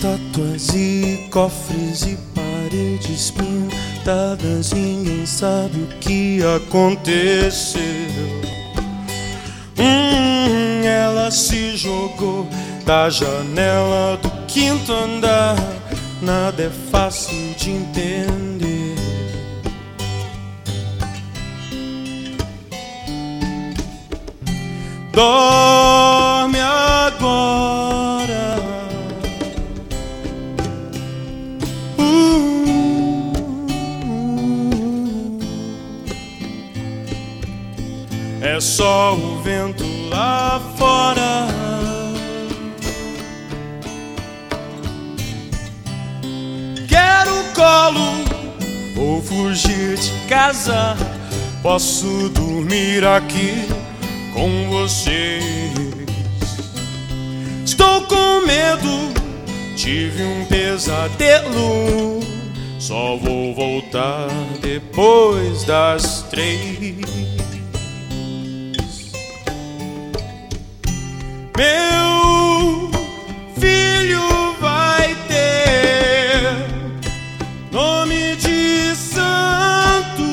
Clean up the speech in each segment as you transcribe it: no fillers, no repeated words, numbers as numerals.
estátuas e cofres e paredes pintadas, ninguém sabe o que aconteceu. Ela se jogou da janela do quinto andar, nada é fácil de entender. Dorme agora. É só o vento lá fora. Quero colo, vou fugir de casa. Posso dormir aqui com vocês. Estou com medo, tive um pesadelo. Só vou voltar depois das 3. Meu filho vai ter nome de santo.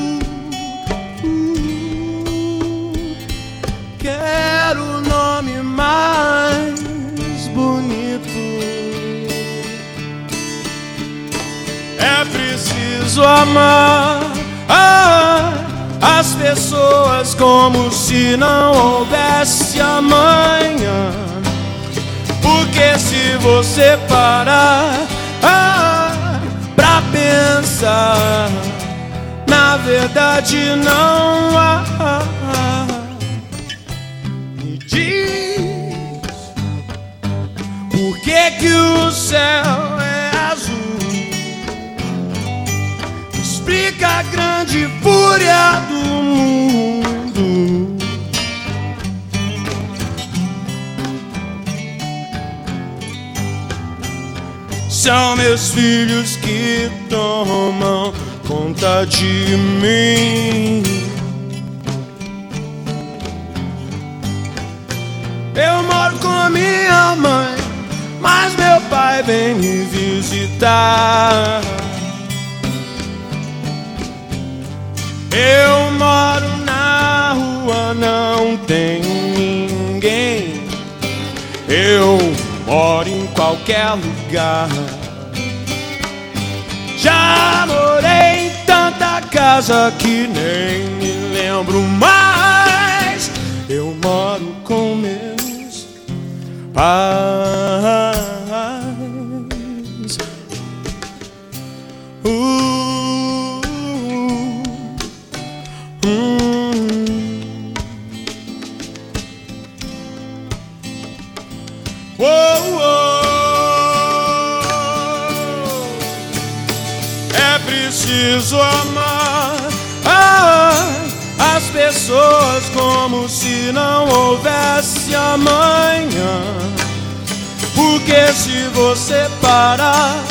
Quero o nome mais bonito. É preciso amar as pessoas como se não houvesse amanhã. Porque se você parar pra pensar, na verdade não há. Me diz por que o céu é azul. Explica a grande fúria do mundo. São meus filhos que tomam conta de mim. Eu moro com minha mãe, mas meu pai vem me visitar. Eu moro na rua, não tem ninguém. Eu moro em qualquer lugar. Já morei em tanta casa que nem me lembro mais. Eu moro com meus pais. É preciso amar as pessoas como se não houvesse amanhã. Porque se você parar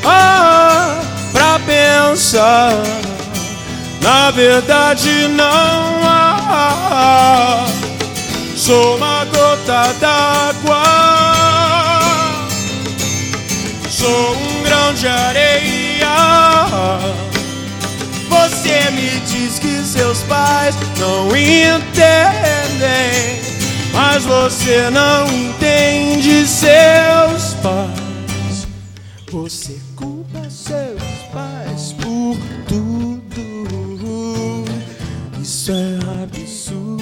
pra pensar, na verdade não há. Sou uma gota d'água, sou um grão de areia. Você me diz que seus pais não entendem, mas você não entende seus pais. Você culpa seus pais por tudo. Isso é absurdo.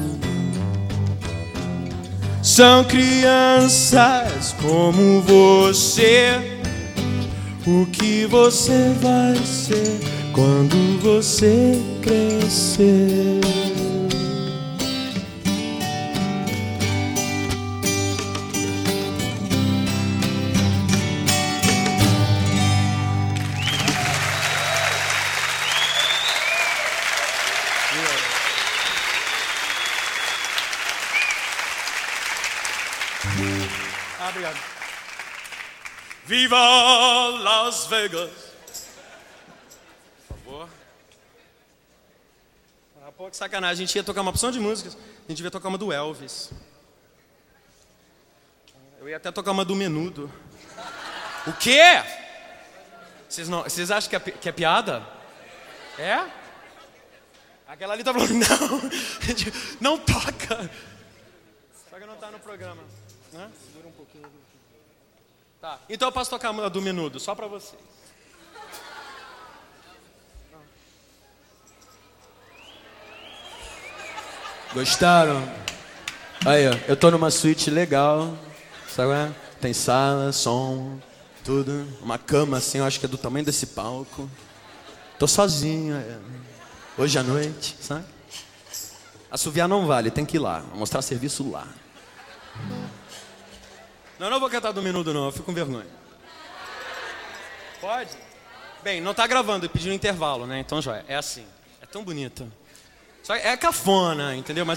São crianças como você. O que você vai ser quando você crescer? Obrigado. Viva Las Vegas! Por favor. Pô, que sacanagem. A gente ia tocar uma opção de músicas. A gente ia tocar uma do Elvis. Eu ia até tocar uma do Menudo. O quê? Vocês acham que é piada? É? Aquela ali tá falando, não toca. Só que não tá no programa, né? Segura um pouquinho. Tá, então eu posso tocar a do Menudo, só pra vocês. Gostaram? Aí, ó, eu tô numa suíte legal, sabe? Tem sala, som, tudo. Uma cama assim, eu acho que é do tamanho desse palco. Tô sozinho, hoje à noite, sabe? Assoviar não vale, tem que ir lá, mostrar serviço lá. Não vou cantar do Menudo não, eu fico com vergonha. Pode? Bem, não tá gravando, eu pedi um intervalo, né? Então, joia, é assim. É tão bonito. Só é cafona, entendeu? Mas